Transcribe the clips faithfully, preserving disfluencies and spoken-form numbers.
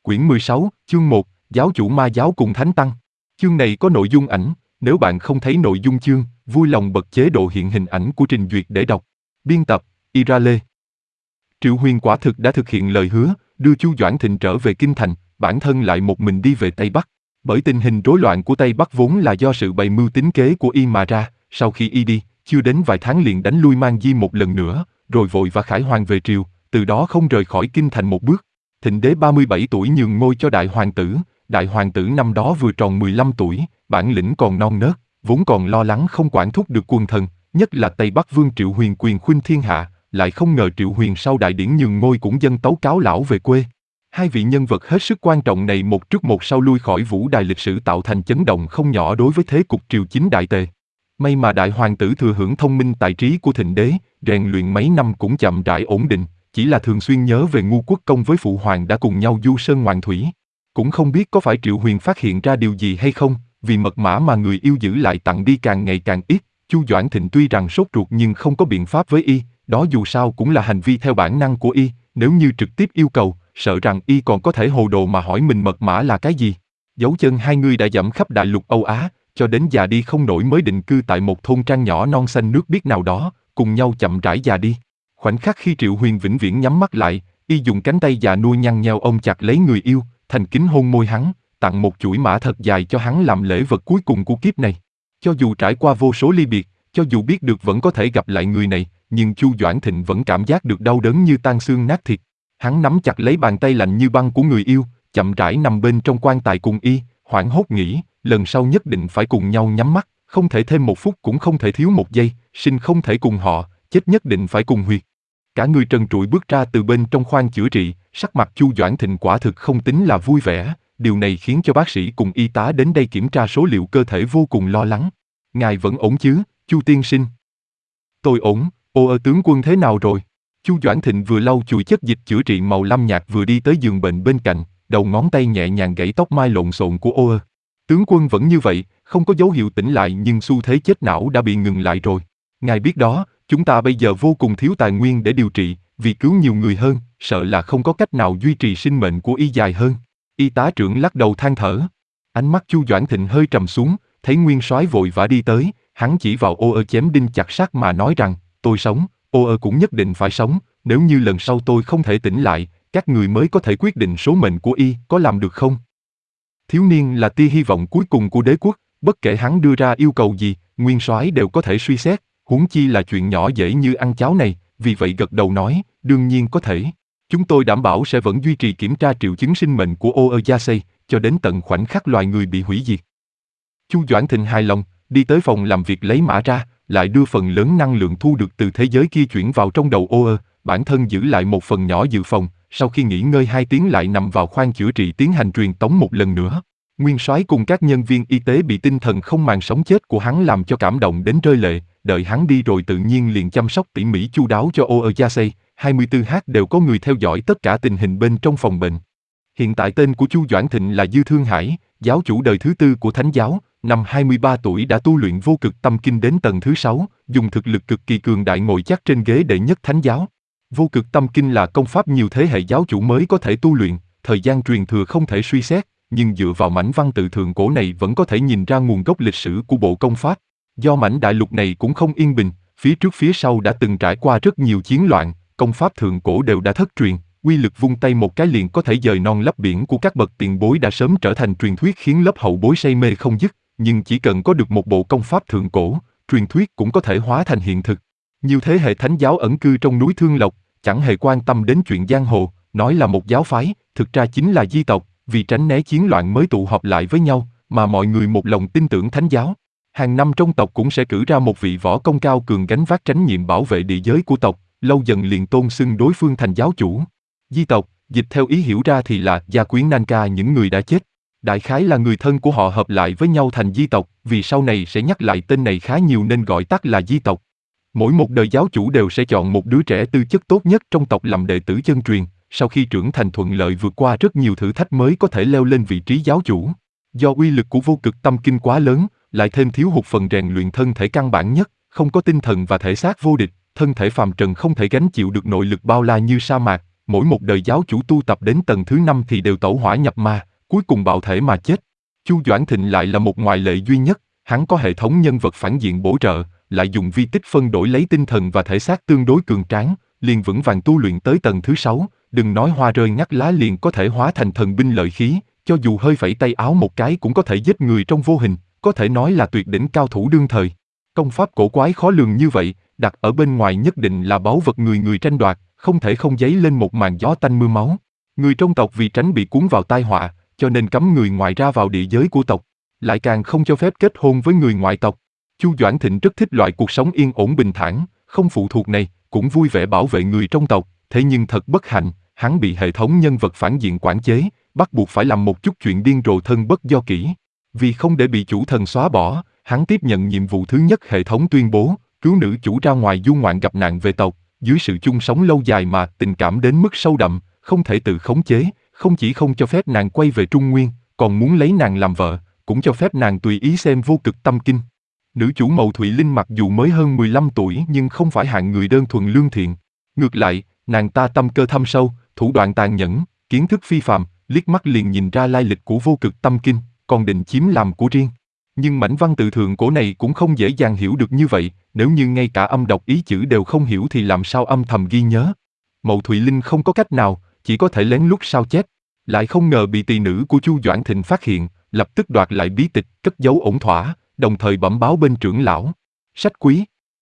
Quyển mười sáu, chương một, Giáo chủ ma giáo cùng Thánh Tăng. Chương này có nội dung ảnh, nếu bạn không thấy nội dung chương, vui lòng bật chế độ hiện hình ảnh của trình duyệt để đọc. Biên tập, Ira Lê. Triệu Huyền quả thực đã thực hiện lời hứa, đưa Chu Doãn Thịnh trở về Kinh Thành, bản thân lại một mình đi về Tây Bắc. Bởi tình hình rối loạn của Tây Bắc vốn là do sự bày mưu tính kế của y mà ra, sau khi y đi, chưa đến vài tháng liền đánh lui Mang Di một lần nữa, rồi vội và khải hoàn về triều, từ đó không rời khỏi Kinh Thành một bước. Thịnh đế ba mươi bảy tuổi nhường ngôi cho đại hoàng tử, đại hoàng tử năm đó vừa tròn mười lăm tuổi, bản lĩnh còn non nớt, vốn còn lo lắng không quản thúc được quân thần, nhất là Tây Bắc Vương Triệu Huyền quyền khuynh thiên hạ, lại không ngờ Triệu Huyền sau đại điển nhường ngôi cũng dâng tấu cáo lão về quê. Hai vị nhân vật hết sức quan trọng này một trước một sau lui khỏi vũ đài lịch sử tạo thành chấn động không nhỏ đối với thế cục triều chính đại tề. May mà đại hoàng tử thừa hưởng thông minh tài trí của Thịnh đế, rèn luyện mấy năm cũng chậm rãi ổn định, chỉ là thường xuyên nhớ về Ngu Quốc Công với phụ hoàng đã cùng nhau du sơn ngoạn thủy. Cũng không biết có phải Triệu Huyền phát hiện ra điều gì hay không, vì mật mã mà người yêu giữ lại tặng đi càng ngày càng ít. Chu Doãn Thịnh tuy rằng sốt ruột nhưng không có biện pháp với y, đó dù sao cũng là hành vi theo bản năng của y, nếu như trực tiếp yêu cầu, sợ rằng y còn có thể hồ đồ mà hỏi mình mật mã là cái gì. Dấu chân hai người đã dẫm khắp đại lục Âu Á, cho đến già đi không nổi mới định cư tại một thôn trang nhỏ non xanh nước biếc nào đó, cùng nhau chậm rãi già đi. Khoảnh khắc khi Triệu Huyền vĩnh viễn nhắm mắt lại, y dùng cánh tay già nua nhăn nheo ôm chặt lấy người yêu, thành kính hôn môi hắn, tặng một chuỗi mã thật dài cho hắn làm lễ vật cuối cùng của kiếp này. Cho dù trải qua vô số ly biệt, cho dù biết được vẫn có thể gặp lại người này, nhưng Chu Doãn Thịnh vẫn cảm giác được đau đớn như tan xương nát thịt. Hắn nắm chặt lấy bàn tay lạnh như băng của người yêu, chậm rãi nằm bên trong quan tài cùng y, hoảng hốt nghĩ, lần sau nhất định phải cùng nhau nhắm mắt, không thể thêm một phút cũng không thể thiếu một giây, sinh không thể cùng họ, chết nhất định phải cùng huyệt. Cả người trần trụi bước ra từ bên trong khoang chữa trị, sắc mặt Chu Doãn Thịnh quả thực không tính là vui vẻ, điều này khiến cho bác sĩ cùng y tá đến đây kiểm tra số liệu cơ thể vô cùng lo lắng. Ngài vẫn ổn chứ, Chu tiên sinh? Tôi ổn, ô ơ tướng quân thế nào rồi? Chu Doãn Thịnh vừa lau chùi chất dịch chữa trị màu lam nhạt vừa đi tới giường bệnh bên cạnh, đầu ngón tay nhẹ nhàng gãy tóc mai lộn xộn của ô ơ. Tướng quân vẫn như vậy, không có dấu hiệu tỉnh lại nhưng xu thế chết não đã bị ngừng lại rồi. Ngài biết đó, chúng ta bây giờ vô cùng thiếu tài nguyên để điều trị, vì cứu nhiều người hơn, sợ là không có cách nào duy trì sinh mệnh của y dài hơn. Y tá trưởng lắc đầu than thở. Ánh mắt Chu Doãn Thịnh hơi trầm xuống, thấy Nguyên Soái vội vã đi tới, hắn chỉ vào ô ơ chém đinh chặt sắt mà nói rằng, tôi sống, ô ơ cũng nhất định phải sống, nếu như lần sau tôi không thể tỉnh lại, các người mới có thể quyết định số mệnh của y, có làm được không? Thiếu niên là tia hy vọng cuối cùng của đế quốc, bất kể hắn đưa ra yêu cầu gì, Nguyên Soái đều có thể suy xét, huống chi là chuyện nhỏ dễ như ăn cháo này, vì vậy gật đầu nói, đương nhiên có thể. Chúng tôi đảm bảo sẽ vẫn duy trì kiểm tra triệu chứng sinh mệnh của ô ơ Yasei, cho đến tận khoảnh khắc loài người bị hủy diệt. Chu Doãn Thịnh hài lòng, đi tới phòng làm việc lấy mã ra, lại đưa phần lớn năng lượng thu được từ thế giới kia chuyển vào trong đầu ô ơ, bản thân giữ lại một phần nhỏ dự phòng, sau khi nghỉ ngơi hai tiếng lại nằm vào khoang chữa trị tiến hành truyền tống một lần nữa. Nguyên Soái cùng các nhân viên y tế bị tinh thần không màng sống chết của hắn làm cho cảm động đến rơi lệ, đợi hắn đi rồi tự nhiên liền chăm sóc tỉ mỉ chu đáo cho ô ơ Yasei, hai mươi tư h đều có người theo dõi tất cả tình hình bên trong phòng bệnh. Hiện tại tên của Chu Doãn Thịnh là Dư Thương Hải, giáo chủ đời thứ tư của Thánh giáo, năm hai mươi ba tuổi đã tu luyện vô cực tâm kinh đến tầng thứ sáu, dùng thực lực cực kỳ cường đại ngồi chắc trên ghế đệ nhất Thánh giáo. Vô cực tâm kinh là công pháp nhiều thế hệ giáo chủ mới có thể tu luyện, thời gian truyền thừa không thể suy xét, nhưng dựa vào mảnh văn tự thượng cổ này vẫn có thể nhìn ra nguồn gốc lịch sử của bộ công pháp. Do mảnh đại lục này cũng không yên bình, phía trước phía sau đã từng trải qua rất nhiều chiến loạn, công pháp thượng cổ đều đã thất truyền, uy lực vung tay một cái liền có thể dời non lấp biển của các bậc tiền bối đã sớm trở thành truyền thuyết khiến lớp hậu bối say mê không dứt, nhưng chỉ cần có được một bộ công pháp thượng cổ, truyền thuyết cũng có thể hóa thành hiện thực. Nhiều thế hệ thánh giáo ẩn cư trong núi Thương Lộc, chẳng hề quan tâm đến chuyện giang hồ, nói là một giáo phái, thực ra chính là di tộc, vì tránh né chiến loạn mới tụ họp lại với nhau, mà mọi người một lòng tin tưởng thánh giáo. Hàng năm trong tộc cũng sẽ cử ra một vị võ công cao cường gánh vác trách nhiệm bảo vệ địa giới của tộc, lâu dần liền tôn xưng đối phương thành giáo chủ. Di tộc, dịch theo ý hiểu ra thì là gia quyến Nanka những người đã chết. Đại khái là người thân của họ hợp lại với nhau thành di tộc, vì sau này sẽ nhắc lại tên này khá nhiều nên gọi tắt là di tộc. Mỗi một đời giáo chủ đều sẽ chọn một đứa trẻ tư chất tốt nhất trong tộc làm đệ tử chân truyền, sau khi trưởng thành thuận lợi vượt qua rất nhiều thử thách mới có thể leo lên vị trí giáo chủ. Do uy lực của vô cực tâm kinh quá lớn, lại thêm thiếu hụt phần rèn luyện thân thể căn bản nhất, không có tinh thần và thể xác vô địch, thân thể phàm trần không thể gánh chịu được nội lực bao la như sa mạc, mỗi một đời giáo chủ tu tập đến tầng thứ năm thì đều tẩu hỏa nhập ma, cuối cùng bạo thể mà chết. Chu Doãn Thịnh lại là một ngoại lệ duy nhất, hắn có hệ thống nhân vật phản diện bổ trợ, lại dùng vi tích phân đổi lấy tinh thần và thể xác tương đối cường tráng, liền vững vàng tu luyện tới tầng thứ sáu, đừng nói hoa rơi ngắt lá liền có thể hóa thành thần binh lợi khí, cho dù hơi phẩy tay áo một cái cũng có thể giết người trong vô hình, có thể nói là tuyệt đỉnh cao thủ đương thời. Công pháp cổ quái khó lường như vậy, đặt ở bên ngoài nhất định là báu vật người người tranh đoạt, không thể không dấy lên một màn gió tanh mưa máu. Người trong tộc vì tránh bị cuốn vào tai họa, cho nên cấm người ngoài ra vào địa giới của tộc, lại càng không cho phép kết hôn với người ngoại tộc. Chu Doãn Thịnh rất thích loại cuộc sống yên ổn bình thản, không phụ thuộc này, cũng vui vẻ bảo vệ người trong tộc, thế nhưng thật bất hạnh, hắn bị hệ thống nhân vật phản diện quản chế, bắt buộc phải làm một chút chuyện điên rồ thân bất do kỷ. Vì không để bị chủ thần xóa bỏ, hắn tiếp nhận nhiệm vụ thứ nhất hệ thống tuyên bố, cứu nữ chủ ra ngoài du ngoạn gặp nạn về tộc, dưới sự chung sống lâu dài mà tình cảm đến mức sâu đậm, không thể tự khống chế, không chỉ không cho phép nàng quay về Trung Nguyên, còn muốn lấy nàng làm vợ, cũng cho phép nàng tùy ý xem vô cực tâm kinh. Nữ chủ Mậu Thụy Linh mặc dù mới hơn mười lăm tuổi nhưng không phải hạng người đơn thuần lương thiện. Ngược lại, nàng ta tâm cơ thâm sâu, thủ đoạn tàn nhẫn, kiến thức phi phàm, liếc mắt liền nhìn ra lai lịch của vô cực tâm kinh, còn định chiếm làm của riêng. Nhưng mảnh văn tự thượng cổ này cũng không dễ dàng hiểu được như vậy, nếu như ngay cả âm đọc ý chữ đều không hiểu thì làm sao âm thầm ghi nhớ. Mậu Thụy Linh không có cách nào, chỉ có thể lén lút sao chép, lại không ngờ bị tỳ nữ của Chu Doãn Thịnh phát hiện, lập tức đoạt lại bí tịch, cất giấu ổn thỏa, đồng thời bẩm báo bên trưởng lão. Sách quý.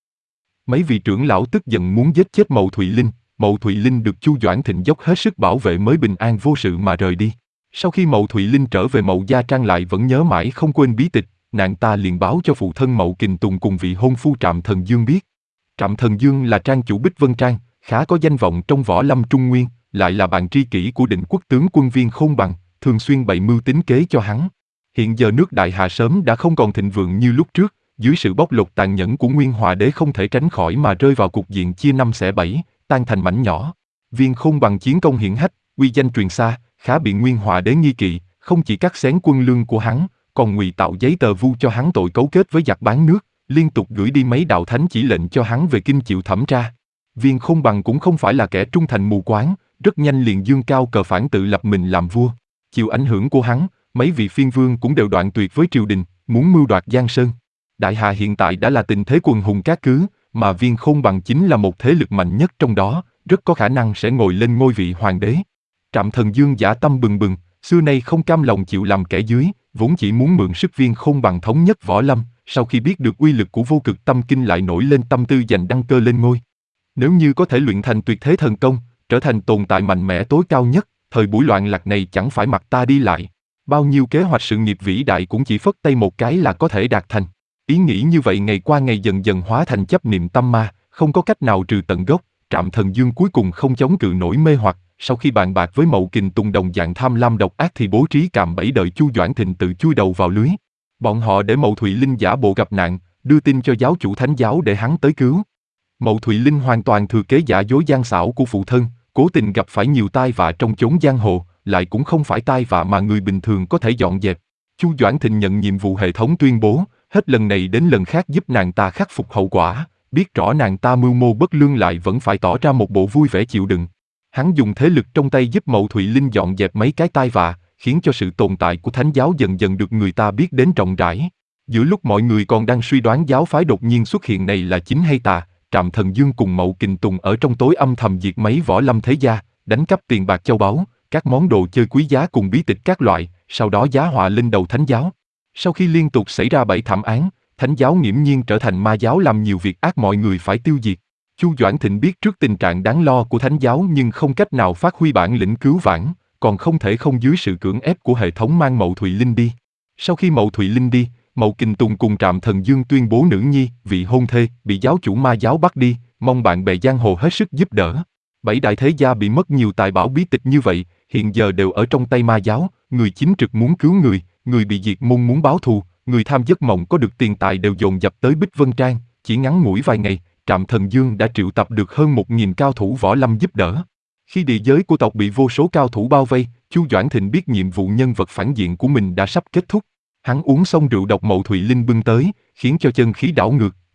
Mấy vị trưởng lão tức giận muốn giết chết Mậu Thụy Linh, Mậu Thụy Linh được Chu Doãn Thịnh dốc hết sức bảo vệ mới bình an vô sự mà rời đi. Sau khi Mậu Thụy Linh trở về Mậu gia trang lại vẫn nhớ mãi không quên bí tịch, nàng ta liền báo cho phụ thân Mậu Kình Tùng cùng vị hôn phu Trạm Thần Dương biết. Trạm Thần Dương là trang chủ Bích Vân Trang, khá có danh vọng trong võ lâm Trung Nguyên, lại là bạn tri kỷ của Định Quốc tướng quân Viên Khôn Bằng, thường xuyên bày mưu tính kế cho hắn. Hiện giờ nước Đại Hà sớm đã không còn thịnh vượng như lúc trước, dưới sự bóc lột tàn nhẫn của Nguyên Hòa Đế không thể tránh khỏi mà rơi vào cục diện chia năm xẻ bảy, tan thành mảnh nhỏ. Viên Khôn Bằng chiến công hiển hách, uy danh truyền xa, khá bị Nguyên Hòa Đế nghi kỵ, không chỉ cắt xén quân lương của hắn, còn ngụy tạo giấy tờ vu cho hắn tội cấu kết với giặc bán nước, liên tục gửi đi mấy đạo thánh chỉ lệnh cho hắn về kinh chịu thẩm tra. Viên Khôn Bằng cũng không phải là kẻ trung thành mù quáng, rất nhanh liền dương cao cờ phản tự lập mình làm vua. Chịu ảnh hưởng của hắn, mấy vị phiên vương cũng đều đoạn tuyệt với triều đình, muốn mưu đoạt Giang Sơn. Đại Hà hiện tại đã là tình thế quần hùng cát cứ, mà Viên Khôn Bằng chính là một thế lực mạnh nhất trong đó, rất có khả năng sẽ ngồi lên ngôi vị hoàng đế. Trạm Thần Dương dã tâm bừng bừng, xưa nay không cam lòng chịu làm kẻ dưới, vốn chỉ muốn mượn sức Viên Khôn Bằng thống nhất võ lâm, sau khi biết được uy lực của vô cực tâm kinh lại nổi lên tâm tư giành đăng cơ lên ngôi. Nếu như có thể luyện thành tuyệt thế thần công, trở thành tồn tại mạnh mẽ tối cao nhất, thời buổi loạn lạc này chẳng phải mặc ta đi lại. Bao nhiêu kế hoạch sự nghiệp vĩ đại cũng chỉ phất tay một cái là có thể đạt thành. Ý nghĩ như vậy ngày qua ngày dần dần hóa thành chấp niệm tâm ma, không có cách nào trừ tận gốc. Trạm Thần Dương cuối cùng không chống cự nổi mê hoặc, sau khi bàn bạc với Mậu Kình Tùng đồng dạng tham lam độc ác thì bố trí cạm bẫy đợi Chu Doãn Thịnh tự chui đầu vào lưới. Bọn họ để Mậu Thụy Linh giả bộ gặp nạn, đưa tin cho giáo chủ thánh giáo để hắn tới cứu. Mậu Thụy Linh hoàn toàn thừa kế giả dối gian xảo của phụ thân, cố tình gặp phải nhiều tai vạ trong chốn giang hồ, lại cũng không phải tai vạ mà người bình thường có thể dọn dẹp. Chu Doãn Thịnh nhận nhiệm vụ hệ thống tuyên bố, hết lần này đến lần khác giúp nàng ta khắc phục hậu quả, biết rõ nàng ta mưu mô bất lương lại vẫn phải tỏ ra một bộ vui vẻ chịu đựng. Hắn dùng thế lực trong tay giúp Mậu Thụy Linh dọn dẹp mấy cái tai vạ, khiến cho sự tồn tại của thánh giáo dần dần được người ta biết đến rộng rãi. Giữa lúc mọi người còn đang suy đoán giáo phái đột nhiên xuất hiện này là chính hay tà, Trạm Thần Dương cùng Mậu Kình Tùng ở trong tối âm thầm diệt mấy võ lâm thế gia, đánh cắp tiền bạc châu báu, các món đồ chơi quý giá cùng bí tịch các loại, sau đó giá họa lên đầu thánh giáo. Sau khi liên tục xảy ra bảy thảm án, thánh giáo nghiễm nhiên trở thành ma giáo làm nhiều việc ác mọi người phải tiêu diệt. Chu Doãn Thịnh biết trước tình trạng đáng lo của thánh giáo nhưng không cách nào phát huy bản lĩnh cứu vãn, còn không thể không dưới sự cưỡng ép của hệ thống mang Mậu Thụy Linh đi. Sau khi Mậu Thụy Linh đi, Mậu Kình Tùng cùng Trạm Thần Dương tuyên bố nữ nhi, vị hôn thê, bị giáo chủ ma giáo bắt đi, mong bạn bè giang hồ hết sức giúp đỡ. Bảy đại thế gia bị mất nhiều tài bảo bí tịch như vậy, hiện giờ đều ở trong tay ma giáo, người chính trực muốn cứu người, người bị diệt môn muốn báo thù, người tham giấc mộng có được tiền tài đều dồn dập tới Bích Vân Trang, chỉ ngắn ngủi vài ngày, Trạm Thần Dương đã triệu tập được hơn một nghìn cao thủ võ lâm giúp đỡ. Khi địa giới của tộc bị vô số cao thủ bao vây, Chu Doãn Thịnh biết nhiệm vụ nhân vật phản diện của mình đã sắp kết thúc. Hắn uống xong rượu độc Mậu Thụy Linh bưng tới, khiến cho chân khí đảo ngược,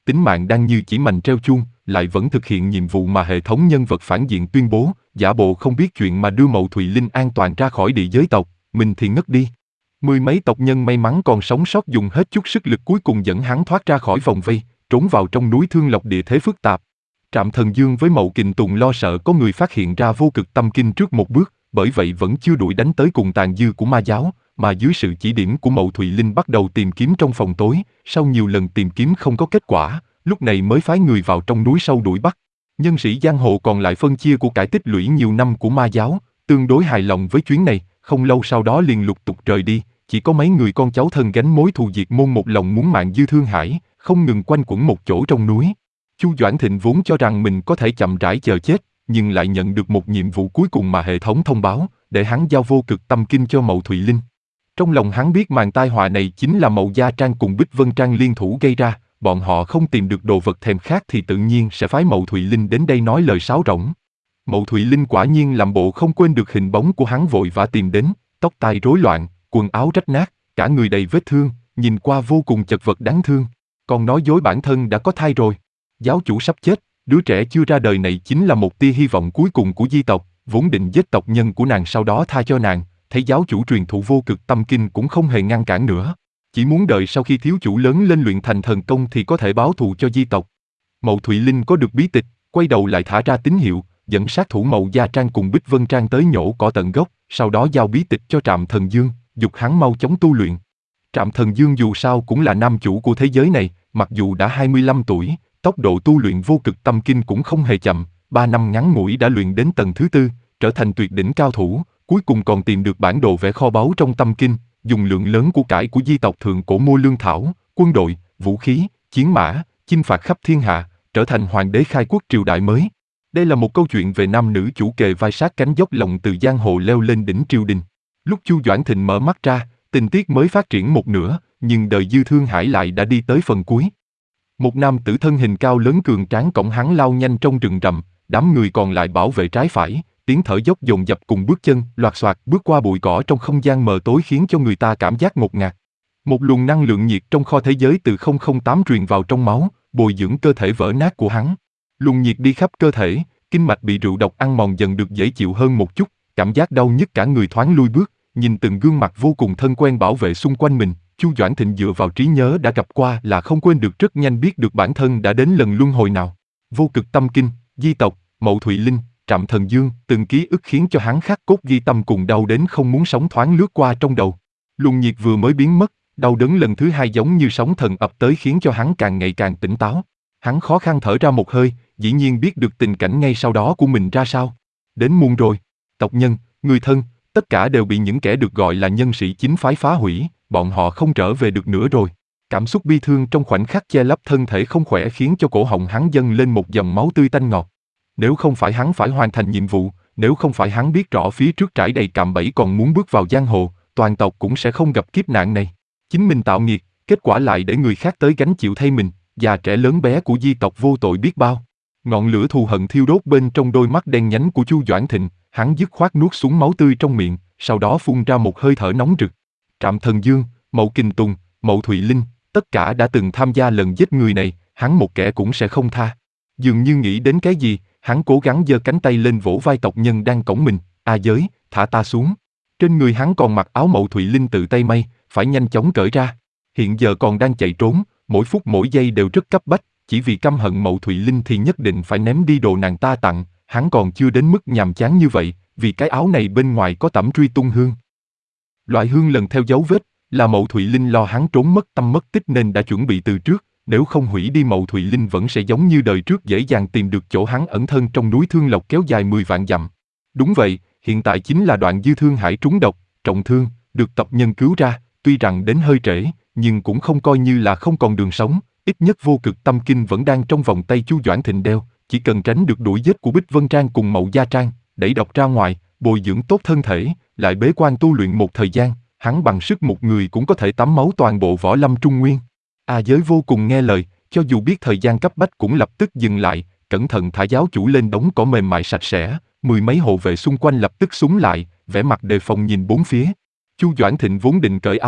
tính mạng đang như chỉ mành treo chuông, lại vẫn thực hiện nhiệm vụ mà hệ thống nhân vật phản diện tuyên bố, giả bộ không biết chuyện mà đưa Mậu Thùy Linh an toàn ra khỏi địa giới tộc, mình thì ngất đi. Mười mấy tộc nhân may mắn còn sống sót dùng hết chút sức lực cuối cùng dẫn hắn thoát ra khỏi vòng vây, trốn vào trong núi Thương Lộc địa thế phức tạp. Trạm Thần Dương với Mậu Kình Tùng lo sợ có người phát hiện ra vô cực tâm kinh trước một bước, bởi vậy vẫn chưa đuổi đánh tới cùng tàn dư của ma giáo, mà dưới sự chỉ điểm của Mậu Thùy Linh bắt đầu tìm kiếm trong phòng tối, sau nhiều lần tìm kiếm không có kết quả, lúc này mới phái người vào trong núi sâu đuổi bắt. Nhân sĩ giang hồ còn lại phân chia của cải tích lũy nhiều năm của ma giáo, tương đối hài lòng với chuyến này, không lâu sau đó liền lục tục rời đi, chỉ có mấy người con cháu thân gánh mối thù diệt môn một lòng muốn mạng Dư Thương Hải, không ngừng quanh quẩn một chỗ trong núi. Chu Doãn Thịnh vốn cho rằng mình có thể chậm rãi chờ chết, nhưng lại nhận được một nhiệm vụ cuối cùng mà hệ thống thông báo, để hắn giao vô cực tâm kinh cho Mậu Thùy Linh. Trong lòng hắn biết màn tai họa này chính là Mậu Gia Trang cùng Bích Vân Trang liên thủ gây ra, bọn họ không tìm được đồ vật thèm khát thì tự nhiên sẽ phái Mậu Thùy Linh đến đây nói lời sáo rỗng. Mậu Thùy Linh quả nhiên làm bộ không quên được hình bóng của hắn vội vã tìm đến, tóc tai rối loạn, quần áo rách nát, cả người đầy vết thương, nhìn qua vô cùng chật vật đáng thương, còn nói dối bản thân đã có thai rồi. Giáo chủ sắp chết, đứa trẻ chưa ra đời này chính là một tia hy vọng cuối cùng của di tộc, vốn định giết tộc nhân của nàng sau đó tha cho nàng, thấy giáo chủ truyền thụ vô cực tâm kinh cũng không hề ngăn cản nữa. Chỉ muốn đợi sau khi thiếu chủ lớn lên luyện thành thần công thì có thể báo thù cho di tộc. Mậu Thùy Linh có được bí tịch, quay đầu lại thả ra tín hiệu, dẫn sát thủ Mậu Gia Trang cùng Bích Vân Trang tới nhổ cỏ tận gốc, sau đó giao bí tịch cho Trạm Thần Dương, dục hắn mau chóng tu luyện. Trạm Thần Dương dù sao cũng là nam chủ của thế giới này, mặc dù đã hai mươi lăm tuổi, tốc độ tu luyện vô cực tâm kinh cũng không hề chậm, ba năm ngắn ngủi đã luyện đến tầng thứ tư, trở thành tuyệt đỉnh cao thủ, cuối cùng còn tìm được bản đồ vẽ kho báu trong tâm kinh, dùng lượng lớn của cải của di tộc thượng cổ mua lương thảo, quân đội, vũ khí, chiến mã, chinh phạt khắp thiên hạ, trở thành hoàng đế khai quốc triều đại mới. Đây là một câu chuyện về nam nữ chủ kề vai sát cánh dốc lòng từ giang hồ leo lên đỉnh triều đình. Lúc Chu Doãn Thịnh mở mắt ra, tình tiết mới phát triển một nửa, nhưng đời Dư Thương Hải lại đã đi tới phần cuối. Một nam tử thân hình cao lớn cường tráng cõng hắn lao nhanh trong rừng rậm, đám người còn lại bảo vệ trái phải, tiếng thở dốc dồn dập cùng bước chân loạt xoạt bước qua bụi cỏ trong không gian mờ tối khiến cho người ta cảm giác ngột ngạt. Một luồng năng lượng nhiệt trong kho thế giới từ không không tám truyền vào trong máu, bồi dưỡng cơ thể vỡ nát của hắn. Luồng nhiệt đi khắp cơ thể, kinh mạch bị rượu độc ăn mòn dần được dễ chịu hơn một chút, cảm giác đau nhức cả người thoáng lui bước, nhìn từng gương mặt vô cùng thân quen bảo vệ xung quanh mình, Chu Doãn Thịnh dựa vào trí nhớ đã gặp qua là không quên được rất nhanh biết được bản thân đã đến lần luân hồi nào. Vô cực tâm kinh, di tộc, Mậu Thùy Linh, Trạm Thần Dương, từng ký ức khiến cho hắn khắc cốt ghi tâm cùng đau đến không muốn sống thoáng lướt qua trong đầu. Luồng nhiệt vừa mới biến mất, đau đớn lần thứ hai giống như sóng thần ập tới khiến cho hắn càng ngày càng tỉnh táo. Hắn khó khăn thở ra một hơi, dĩ nhiên biết được tình cảnh ngay sau đó của mình ra sao. Đến muộn rồi, tộc nhân, người thân, tất cả đều bị những kẻ được gọi là nhân sĩ chính phái phá hủy, bọn họ không trở về được nữa rồi. Cảm xúc bi thương trong khoảnh khắc che lấp thân thể không khỏe khiến cho cổ họng hắn dâng lên một dòng máu tươi tanh ngọt. Nếu không phải hắn phải hoàn thành nhiệm vụ, nếu không phải hắn biết rõ phía trước trải đầy cạm bẫy còn muốn bước vào giang hồ, toàn tộc cũng sẽ không gặp kiếp nạn này. Chính mình tạo nghiệt, kết quả lại để người khác tới gánh chịu thay mình, già trẻ lớn bé của di tộc vô tội biết bao. Ngọn lửa thù hận thiêu đốt bên trong đôi mắt đen nhánh của Chu Doãn Thịnh, hắn dứt khoát nuốt xuống máu tươi trong miệng, sau đó phun ra một hơi thở nóng rực. Trạm Thần Dương, Mậu Kình Tùng, Mậu Thùy Linh, tất cả đã từng tham gia lần giết người này, hắn một kẻ cũng sẽ không tha. Dường như nghĩ đến cái gì, hắn cố gắng giơ cánh tay lên vỗ vai tộc nhân đang cõng mình, "A Giới, thả ta xuống." Trên người hắn còn mặc áo Mậu Thùy Linh tự tay may, phải nhanh chóng cởi ra. Hiện giờ còn đang chạy trốn, mỗi phút mỗi giây đều rất cấp bách, chỉ vì căm hận Mậu Thùy Linh thì nhất định phải ném đi đồ nàng ta tặng, hắn còn chưa đến mức nhàm chán như vậy, vì cái áo này bên ngoài có tẩm truy tung hương. Loại hương lần theo dấu vết, là Mậu Thùy Linh lo hắn trốn mất tâm mất tích nên đã chuẩn bị từ trước, nếu không hủy đi Mậu Thùy Linh vẫn sẽ giống như đời trước dễ dàng tìm được chỗ hắn ẩn thân trong núi Thương Lộc kéo dài mười vạn dặm. Đúng vậy, hiện tại chính là đoạn Dư Thương Hải trúng độc, trọng thương, được tộc nhân cứu ra, tuy rằng đến hơi trễ, nhưng cũng không coi như là không còn đường sống, ít nhất vô cực tâm kinh vẫn đang trong vòng tay Chu Doãn Thịnh đeo, chỉ cần tránh được đuổi giết của Bích Vân Trang cùng Mậu Gia Trang, đẩy độc ra ngoài, bồi dưỡng tốt thân thể, lại bế quan tu luyện một thời gian, hắn bằng sức một người cũng có thể tắm máu toàn bộ võ lâm Trung Nguyên. A Giới vô cùng nghe lời, cho dù biết thời gian cấp bách cũng lập tức dừng lại, cẩn thận thả giáo chủ lên đống cỏ mềm mại sạch sẽ, mười mấy hộ vệ xung quanh lập tức súng lại, vẻ mặt đề phòng nhìn bốn phía. Chu Doãn Thịnh vốn định cởi áo ra,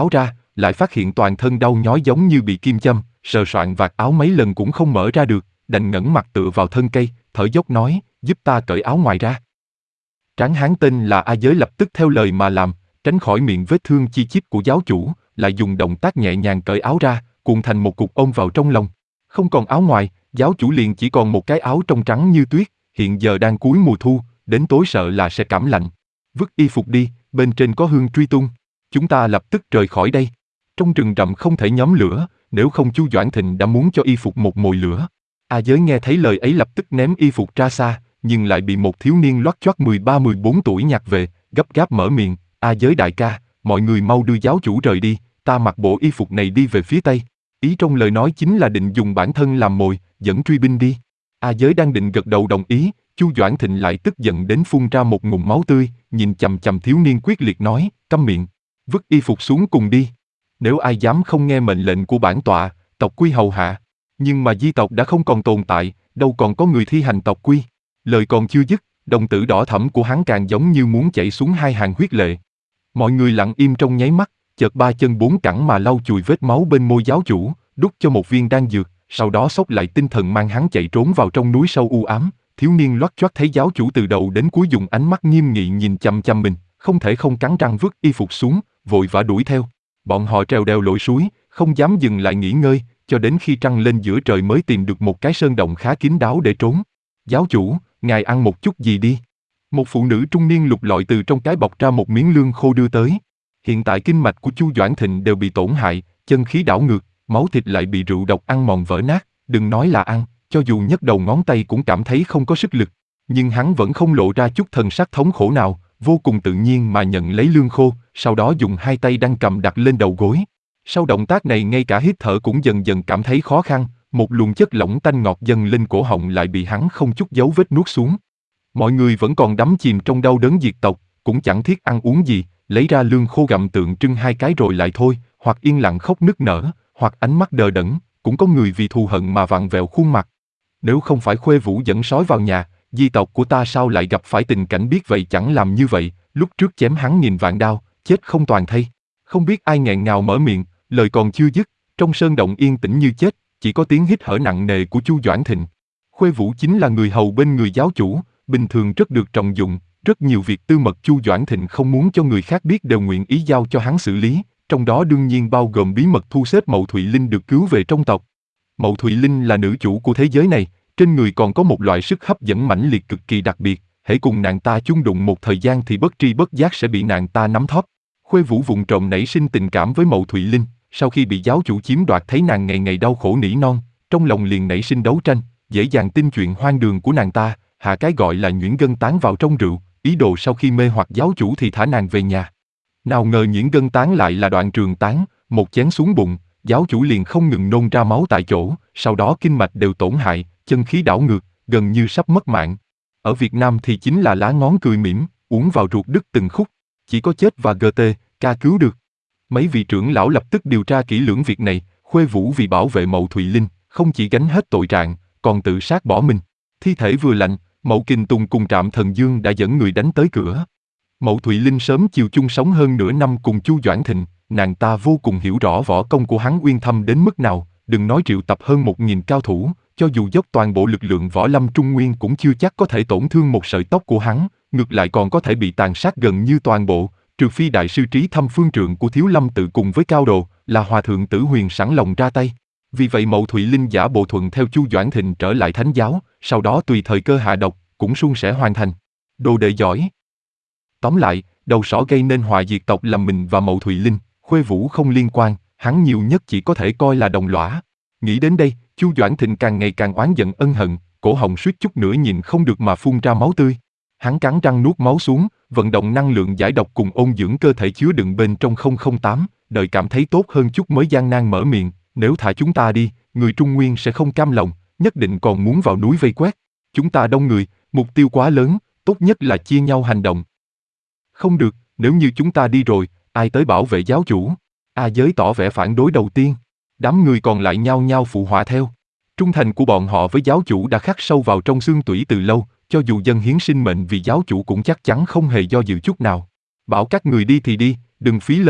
lại phát hiện toàn thân đau nhói giống như bị kim châm, sờ soạn vạt áo mấy lần cũng không mở ra được, đành ngẩng mặt tựa vào thân cây, thở dốc nói, giúp ta cởi áo ngoài ra. Tráng hán tên là A Giới lập tức theo lời mà làm, tránh khỏi miệng vết thương chi chít của giáo chủ, lại dùng động tác nhẹ nhàng cởi áo ra, cuộn thành một cục ôm vào trong lòng. Không còn áo ngoài, giáo chủ liền chỉ còn một cái áo trong trắng như tuyết, hiện giờ đang cuối mùa thu, đến tối sợ là sẽ cảm lạnh. Vứt y phục đi, bên trên có hương truy tung. Chúng ta lập tức rời khỏi đây. Trong rừng rậm không thể nhóm lửa, nếu không Chu Doãn Thịnh đã muốn cho y phục một mồi lửa. A Giới nghe thấy lời ấy lập tức ném y phục ra xa, nhưng lại bị một thiếu niên loắt choắt mười ba mười bốn tuổi nhặt về, gấp gáp mở miệng, A Giới đại ca, mọi người mau đưa giáo chủ rời đi, ta mặc bộ y phục này đi về phía Tây. Ý trong lời nói chính là định dùng bản thân làm mồi, dẫn truy binh đi. A Giới đang định gật đầu đồng ý, Chu Doãn Thịnh lại tức giận đến phun ra một ngụm máu tươi, nhìn chằm chằm thiếu niên quyết liệt nói, câm miệng, vứt y phục xuống cùng đi. Nếu ai dám không nghe mệnh lệnh của bản tọa, tộc quy hầu hạ. Nhưng mà di tộc đã không còn tồn tại, đâu còn có người thi hành tộc quy. Lời còn chưa dứt, đồng tử đỏ thẫm của hắn càng giống như muốn chảy xuống hai hàng huyết lệ. Mọi người lặng im trong nháy mắt, chợt ba chân bốn cẳng mà lau chùi vết máu bên môi giáo chủ, đút cho một viên đan dược, sau đó xốc lại tinh thần mang hắn chạy trốn vào trong núi sâu u ám. Thiếu niên loắt choắt thấy giáo chủ từ đầu đến cuối dùng ánh mắt nghiêm nghị nhìn chằm chằm mình, không thể không cắn răng vứt y phục xuống, vội vã đuổi theo. Bọn họ trèo đèo lội suối, không dám dừng lại nghỉ ngơi, cho đến khi trăng lên giữa trời mới tìm được một cái sơn động khá kín đáo để trốn. Giáo chủ, ngài ăn một chút gì đi. Một phụ nữ trung niên lục lọi từ trong cái bọc ra một miếng lương khô đưa tới. Hiện tại kinh mạch của Chu Doãn Thịnh đều bị tổn hại, chân khí đảo ngược, máu thịt lại bị rượu độc ăn mòn vỡ nát, đừng nói là ăn, cho dù nhấc đầu ngón tay cũng cảm thấy không có sức lực. Nhưng hắn vẫn không lộ ra chút thần sắc thống khổ nào, vô cùng tự nhiên mà nhận lấy lương khô, sau đó dùng hai tay đang cầm đặt lên đầu gối. Sau động tác này ngay cả hít thở cũng dần dần cảm thấy khó khăn, một luồng chất lỏng tanh ngọt dần lên cổ họng lại bị hắn không chút dấu vết nuốt xuống. Mọi người vẫn còn đắm chìm trong đau đớn diệt tộc, cũng chẳng thiết ăn uống gì, lấy ra lương khô gặm tượng trưng hai cái rồi lại thôi, hoặc yên lặng khóc nức nở, hoặc ánh mắt đờ đẫn, cũng có người vì thù hận mà vặn vẹo khuôn mặt. Nếu không phải Khuê Vũ dẫn sói vào nhà, di tộc của ta sao lại gặp phải tình cảnh biết vậy chẳng làm như vậy, lúc trước chém hắn nghìn vạn đao, chết không toàn thây. Không biết ai nghẹn ngào mở miệng, lời còn chưa dứt, trong sơn động yên tĩnh như chết, chỉ có tiếng hít thở nặng nề của Chu Doãn Thịnh. Khuê Vũ chính là người hầu bên người giáo chủ, bình thường rất được trọng dụng, rất nhiều việc tư mật Chu Doãn Thịnh không muốn cho người khác biết đều nguyện ý giao cho hắn xử lý, trong đó đương nhiên bao gồm bí mật thu xếp Mậu Thụy Linh được cứu về trong tộc. Mậu Thụy Linh là nữ chủ của thế giới này, trên người còn có một loại sức hấp dẫn mãnh liệt cực kỳ đặc biệt, hễ cùng nàng ta chung đụng một thời gian thì bất tri bất giác sẽ bị nàng ta nắm thóp. Khuê Vũ vụng trộm nảy sinh tình cảm với Mậu Thụy Linh, sau khi bị giáo chủ chiếm đoạt thấy nàng ngày ngày đau khổ nỉ non, trong lòng liền nảy sinh đấu tranh, dễ dàng tin chuyện hoang đường của nàng ta, hạ cái gọi là nhuyễn gân tán vào trong rượu, ý đồ sau khi mê hoặc giáo chủ thì thả nàng về nhà. Nào ngờ nhuyễn gân tán lại là đoạn trường tán, một chén xuống bụng, giáo chủ liền không ngừng nôn ra máu tại chỗ, sau đó kinh mạch đều tổn hại, chân khí đảo ngược, gần như sắp mất mạng. Ở Việt Nam thì chính là lá ngón cười mỉm, uống vào ruột đứt từng khúc, chỉ có chết và giê tê ca cứu được. Mấy vị trưởng lão lập tức điều tra kỹ lưỡng việc này, Khuê Vũ vì bảo vệ Mậu Thụy Linh, không chỉ gánh hết tội trạng, còn tự sát bỏ mình. Thi thể vừa lạnh, Mậu Kình Tùng cùng Trạm Thần Dương đã dẫn người đánh tới cửa. Mậu Thụy Linh sớm chiều chung sống hơn nửa năm cùng Chu Doãn Thịnh, nàng ta vô cùng hiểu rõ võ công của hắn uyên thâm đến mức nào, đừng nói triệu tập hơn một nghìn cao thủ, cho dù dốc toàn bộ lực lượng võ lâm trung nguyên cũng chưa chắc có thể tổn thương một sợi tóc của hắn, ngược lại còn có thể bị tàn sát gần như toàn bộ, trừ phi đại sư trí thâm phương trượng của Thiếu Lâm tự cùng với cao đồ, là hòa thượng Tử Huyền sẵn lòng ra tay. Vì vậy Mậu Thụy Linh giả bộ thuận theo Chu Doãn Thịnh trở lại thánh giáo, sau đó tùy thời cơ hạ độc, cũng suôn sẻ hoàn thành. Đồ đệ giỏi. Tóm lại, đầu sỏ gây nên họa diệt tộc là mình và Mậu Thụy Linh, Khuê Vũ không liên quan, hắn nhiều nhất chỉ có thể coi là đồng lõa. Nghĩ đến đây, Chu Doãn Thịnh càng ngày càng oán giận ân hận, cổ họng suýt chút nữa nhìn không được mà phun ra máu tươi. Hắn cắn răng nuốt máu xuống, vận động năng lượng giải độc cùng ôn dưỡng cơ thể chứa đựng bên trong không không tám, đợi cảm thấy tốt hơn chút mới gian nan mở miệng, nếu thả chúng ta đi, người Trung Nguyên sẽ không cam lòng, nhất định còn muốn vào núi vây quét. Chúng ta đông người, mục tiêu quá lớn, tốt nhất là chia nhau hành động. Không được, nếu như chúng ta đi rồi, ai tới bảo vệ giáo chủ? A Giới tỏ vẻ phản đối đầu tiên. Đám người còn lại nhao nhao phụ họa theo. Trung thành của bọn họ với giáo chủ đã khắc sâu vào trong xương tủy từ lâu, cho dù dân hiến sinh mệnh vì giáo chủ cũng chắc chắn không hề do dự chút nào. Bảo các người đi thì đi, đừng phí lời.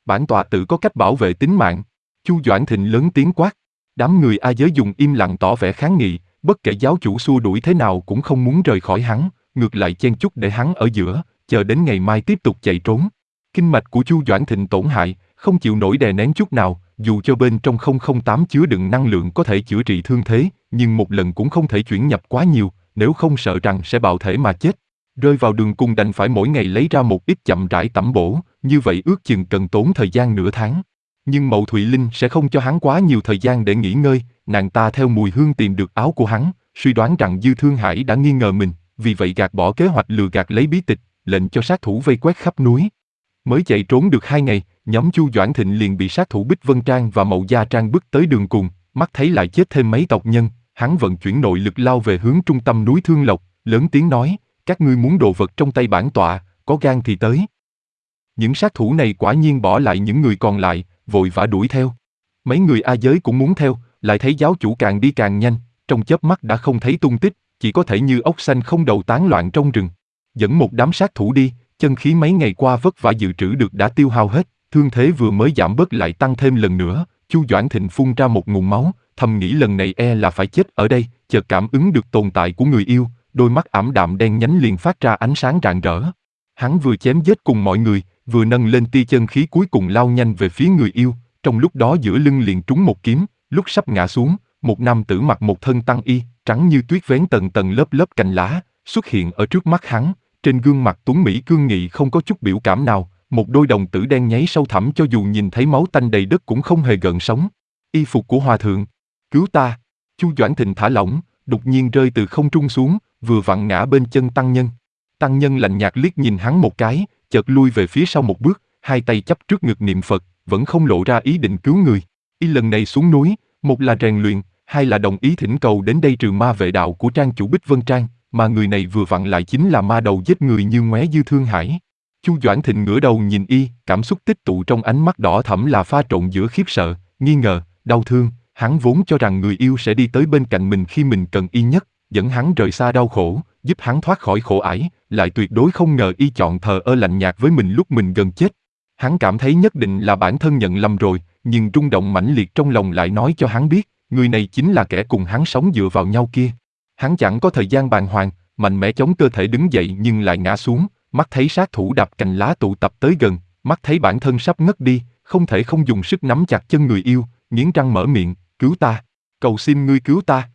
Bản tọa tự có cách bảo vệ tính mạng. Chu Doãn Thịnh lớn tiếng quát. Đám người A Giới dùng im lặng tỏ vẻ kháng nghị, bất kể giáo chủ xua đuổi thế nào cũng không muốn rời khỏi hắn, ngược lại chen chúc để hắn ở giữa, chờ đến ngày mai tiếp tục chạy trốn. Kinh mạch của Chu Doãn Thịnh tổn hại, không chịu nổi đè nén chút nào, dù cho bên trong không không tám chứa đựng năng lượng có thể chữa trị thương thế, nhưng một lần cũng không thể chuyển nhập quá nhiều, nếu không sợ rằng sẽ bạo thể mà chết. Rơi vào đường cùng đành phải mỗi ngày lấy ra một ít chậm rãi tẩm bổ, như vậy ước chừng cần tốn thời gian nửa tháng. Nhưng Mậu Thụy Linh sẽ không cho hắn quá nhiều thời gian để nghỉ ngơi, nàng ta theo mùi hương tìm được áo của hắn, suy đoán rằng Dư Thương Hải đã nghi ngờ mình, vì vậy gạt bỏ kế hoạch lừa gạt lấy bí tịch, lệnh cho sát thủ vây quét khắp núi. Mới chạy trốn được hai ngày, nhóm Chu Doãn Thịnh liền bị sát thủ Bích Vân Trang và Mậu Gia Trang bức tới đường cùng, mắt thấy lại chết thêm mấy tộc nhân, hắn vận chuyển nội lực lao về hướng trung tâm núi Thương Lộc, lớn tiếng nói, các ngươi muốn đồ vật trong tay bản tọa, có gan thì tới. Những sát thủ này quả nhiên bỏ lại những người còn lại, vội vã đuổi theo. Mấy người A Giới cũng muốn theo, lại thấy giáo chủ càng đi càng nhanh, trong chớp mắt đã không thấy tung tích, chỉ có thể như ốc xanh không đầu tán loạn trong rừng. Dẫn một đám sát thủ đi, chân khí mấy ngày qua vất vả dự trữ được đã tiêu hao hết, thương thế vừa mới giảm bớt lại tăng thêm lần nữa. Chu Doãn Thịnh phun ra một ngụm máu, thầm nghĩ lần này e là phải chết ở đây, chợt cảm ứng được tồn tại của người yêu, đôi mắt ảm đạm đen nhánh liền phát ra ánh sáng rạng rỡ. Hắn vừa chém giết cùng mọi người, vừa nâng lên tia chân khí cuối cùng lao nhanh về phía người yêu, trong lúc đó giữa lưng liền trúng một kiếm, lúc sắp ngã xuống, một nam tử mặc một thân tăng y, trắng như tuyết vén tầng tầng lớp lớp cành lá, xuất hiện ở trước mắt hắn, trên gương mặt tuấn mỹ cương nghị không có chút biểu cảm nào, một đôi đồng tử đen nháy sâu thẳm cho dù nhìn thấy máu tanh đầy đất cũng không hề gợn sóng. Y phục của hòa thượng, cứu ta! Chu Doãn Thịnh thả lỏng, đột nhiên rơi từ không trung xuống, vừa vặn ngã bên chân tăng nhân. Tăng nhân lạnh nhạt liếc nhìn hắn một cái, chợt lui về phía sau một bước, hai tay chắp trước ngực niệm Phật, vẫn không lộ ra ý định cứu người. Y lần này xuống núi, một là rèn luyện, hai là đồng ý thỉnh cầu đến đây trừ ma vệ đạo của trang chủ Bích Vân Trang, mà người này vừa vặn lại chính là ma đầu giết người như ngoé Dư Thương Hải. Chu Doãn Thịnh ngửa đầu nhìn Y, cảm xúc tích tụ trong ánh mắt đỏ thẫm là pha trộn giữa khiếp sợ, nghi ngờ, đau thương. Hắn vốn cho rằng người yêu sẽ đi tới bên cạnh mình khi mình cần Y nhất, dẫn hắn rời xa đau khổ, giúp hắn thoát khỏi khổ ải, lại tuyệt đối không ngờ Y chọn thờ ơ lạnh nhạt với mình lúc mình gần chết. Hắn cảm thấy nhất định là bản thân nhận lầm rồi, nhưng rung động mãnh liệt trong lòng lại nói cho hắn biết, người này chính là kẻ cùng hắn sống dựa vào nhau kia. Hắn chẳng có thời gian bàng hoàng, mạnh mẽ chống cơ thể đứng dậy nhưng lại ngã xuống, mắt thấy sát thủ đạp cành lá tụ tập tới gần, mắt thấy bản thân sắp ngất đi, không thể không dùng sức nắm chặt chân người yêu, nghiến răng mở miệng, cứu ta, cầu xin ngươi cứu ta.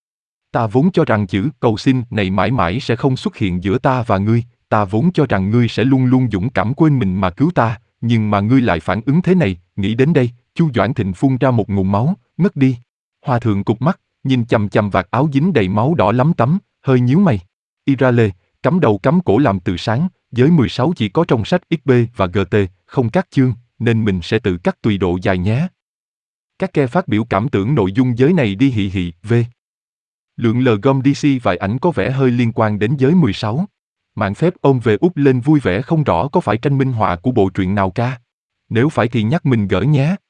Ta vốn cho rằng chữ cầu xin này mãi mãi sẽ không xuất hiện giữa ta và ngươi, ta vốn cho rằng ngươi sẽ luôn luôn dũng cảm quên mình mà cứu ta, nhưng mà ngươi lại phản ứng thế này. Nghĩ đến đây, Chu Doãn Thịnh phun ra một ngụm máu, ngất đi. Hòa thượng cụp mắt, nhìn chằm chằm vạt áo dính đầy máu đỏ lắm tấm, hơi nhíu mày. Irale, cắm đầu cắm cổ làm từ sáng, giới mười sáu chỉ có trong sách ích bê và giê tê, không các chương, nên mình sẽ tự cắt tùy độ dài nhé. Các ke phát biểu cảm tưởng nội dung giới này đi hị hị, v. Lượng L gom đê xê vài ảnh có vẻ hơi liên quan đến giới mười sáu. Mạng phép ôm về úp lên vui vẻ không rõ có phải tranh minh họa của bộ truyện nào ca. Nếu phải thì nhắc mình gỡ nhé.